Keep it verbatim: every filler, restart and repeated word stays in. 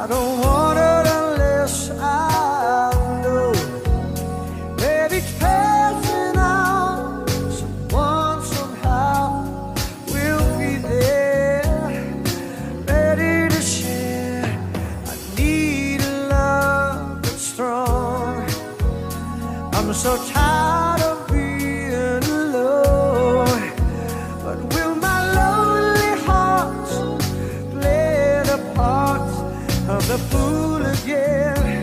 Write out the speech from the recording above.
don't want it unless I know that each passing hour, someone somehow will be there, ready to share. I need a love that's strong. I'm so tired of being alone. But will my lonely heart play the part of the fool again?